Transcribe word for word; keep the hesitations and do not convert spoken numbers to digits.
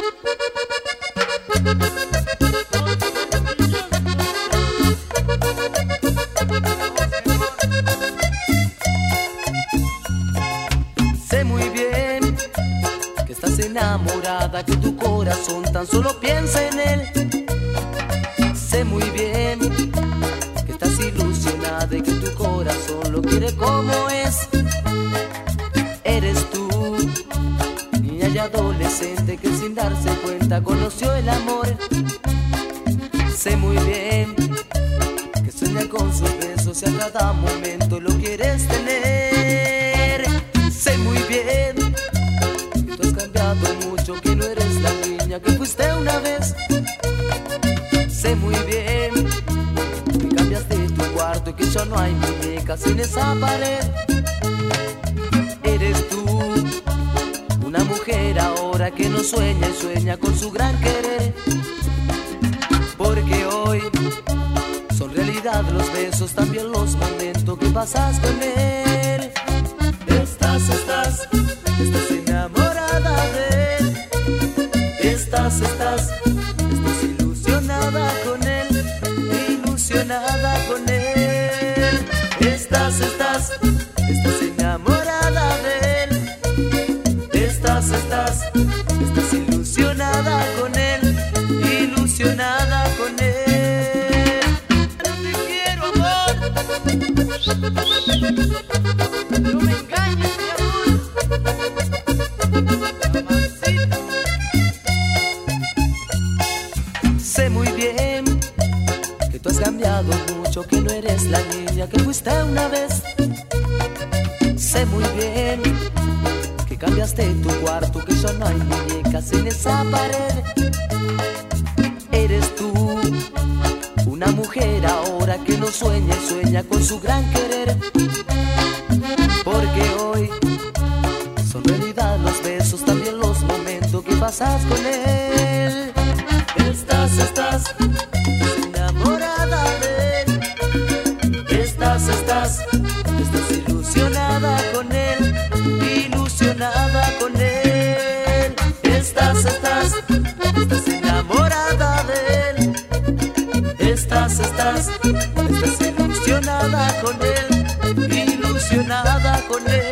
Sé muy bien que estás enamorada, que tu corazón tan solo piensa en él. Sé muy bien que estás ilusionada y que tu corazón lo quiere como es. Eres tú, niña y adolescente que sin darse cuenta conoció el amor. Sé muy bien que sueña con sus besos y a cada momento lo quieres tener. Sé muy bien que tú has cambiado mucho, que no eres la niña que fuiste una vez. Sé muy bien que cambiaste tu cuarto y que ya no hay muñecas en esa pared. Eres tú, una mujer ahora que no sueña y sueña con su gran querer. Porque hoy son realidad los besos, también los momentos que pasas con él. Estás, estás, estás enamorada de él. Estás, estás, estás ilusionada con él, ilusionada con él. Estás, estás, estás enamorada de él. Estás, estás, estás ilusionada con él, ilusionada con él. Te quiero, amor. No me engañes, mi amor. Mamacita. Sé muy bien que tú has cambiado mucho, que no eres la niña que fuiste una vez. Sé muy bien que cambiaste tu cuarto, que ya no hay muñecas en esa pared. Eres tú, una mujer ahora que no sueña y sueña con su gran querer. Porque hoy son realidad los besos, también los momentos que pasas con él. Estás, estás, estás enamorada de él. Estás, estás, estás ilusionada con él, ilusionada con él. Estás, estás, estás enamorada de él. Estás, estás, estás ilusionada con él, ilusionada con él.